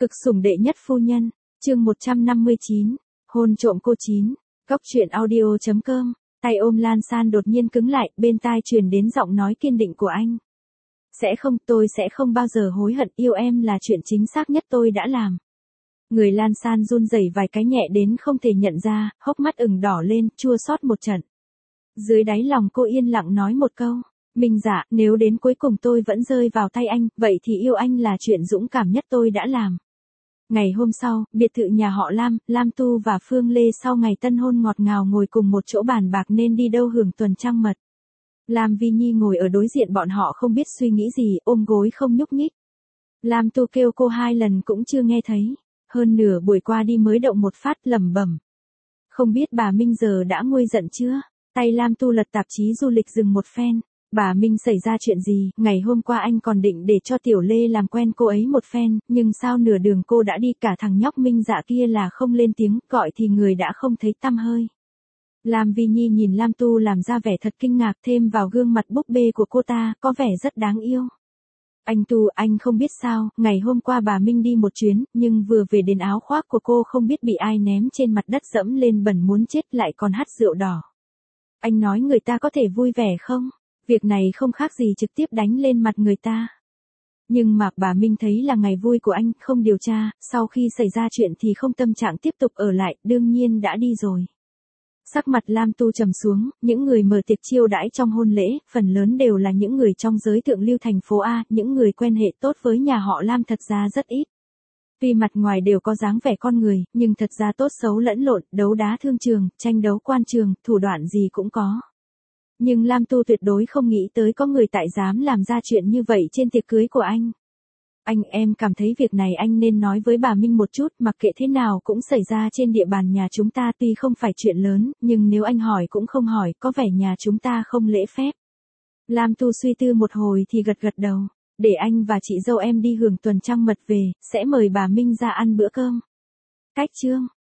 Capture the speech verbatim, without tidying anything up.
Cực sủng đệ nhất phu nhân, chương một trăm năm mươi chín, hôn trộm cô chín, Cóc truyện audio chấm com, tay ôm Lan San đột nhiên cứng lại, bên tai truyền đến giọng nói kiên định của anh. Sẽ không, tôi sẽ không bao giờ hối hận, yêu em là chuyện chính xác nhất tôi đã làm. Người Lan San run rẩy vài cái nhẹ đến không thể nhận ra, hốc mắt ửng đỏ lên, chua xót một trận. Dưới đáy lòng cô yên lặng nói một câu. Minh Dạ, nếu đến cuối cùng tôi vẫn rơi vào tay anh, vậy thì yêu anh là chuyện dũng cảm nhất tôi đã làm. Ngày hôm sau, biệt thự nhà họ Lam, Lam Tu và Phương Lê sau ngày tân hôn ngọt ngào ngồi cùng một chỗ bàn bạc nên đi đâu hưởng tuần trăng mật. Lam Vi Nhi ngồi ở đối diện bọn họ không biết suy nghĩ gì, ôm gối không nhúc nhích. Lam Tu kêu cô hai lần cũng chưa nghe thấy, hơn nửa buổi qua đi mới động một phát lẩm bẩm. Không biết bà Minh giờ đã nguôi giận chưa? Tay Lam Tu lật tạp chí du lịch dừng một phen. Bà Minh xảy ra chuyện gì, ngày hôm qua anh còn định để cho Tiểu Lê làm quen cô ấy một phen, nhưng sao nửa đường cô đã đi, cả thằng nhóc Minh Dạ kia là không lên tiếng, gọi thì người đã không thấy tăm hơi. Lam Vi Nhi nhìn Lam Tu làm ra vẻ thật kinh ngạc, thêm vào gương mặt búp bê của cô ta, có vẻ rất đáng yêu. Anh Tu, anh không biết sao, ngày hôm qua bà Minh đi một chuyến, nhưng vừa về đến áo khoác của cô không biết bị ai ném trên mặt đất dẫm lên bẩn muốn chết, lại còn hắt rượu đỏ. Anh nói người ta có thể vui vẻ không? Việc này không khác gì trực tiếp đánh lên mặt người ta. Nhưng mà bà Minh thấy là ngày vui của anh, không điều tra, sau khi xảy ra chuyện thì không tâm trạng tiếp tục ở lại, đương nhiên đã đi rồi. Sắc mặt Lam Tu trầm xuống, những người mở tiệc chiêu đãi trong hôn lễ, phần lớn đều là những người trong giới thượng lưu thành phố A, những người quen hệ tốt với nhà họ Lam thật ra rất ít. Tuy mặt ngoài đều có dáng vẻ con người, nhưng thật ra tốt xấu lẫn lộn, đấu đá thương trường, tranh đấu quan trường, thủ đoạn gì cũng có. Nhưng Lam Tu tuyệt đối không nghĩ tới có người tại dám làm ra chuyện như vậy trên tiệc cưới của anh. Anh em cảm thấy việc này anh nên nói với bà Minh một chút, mặc kệ thế nào cũng xảy ra trên địa bàn nhà chúng ta, tuy không phải chuyện lớn, nhưng nếu anh hỏi cũng không hỏi, có vẻ nhà chúng ta không lễ phép. Lam Tu suy tư một hồi thì gật gật đầu, để anh và chị dâu em đi hưởng tuần trăng mật về, sẽ mời bà Minh ra ăn bữa cơm. Cách chương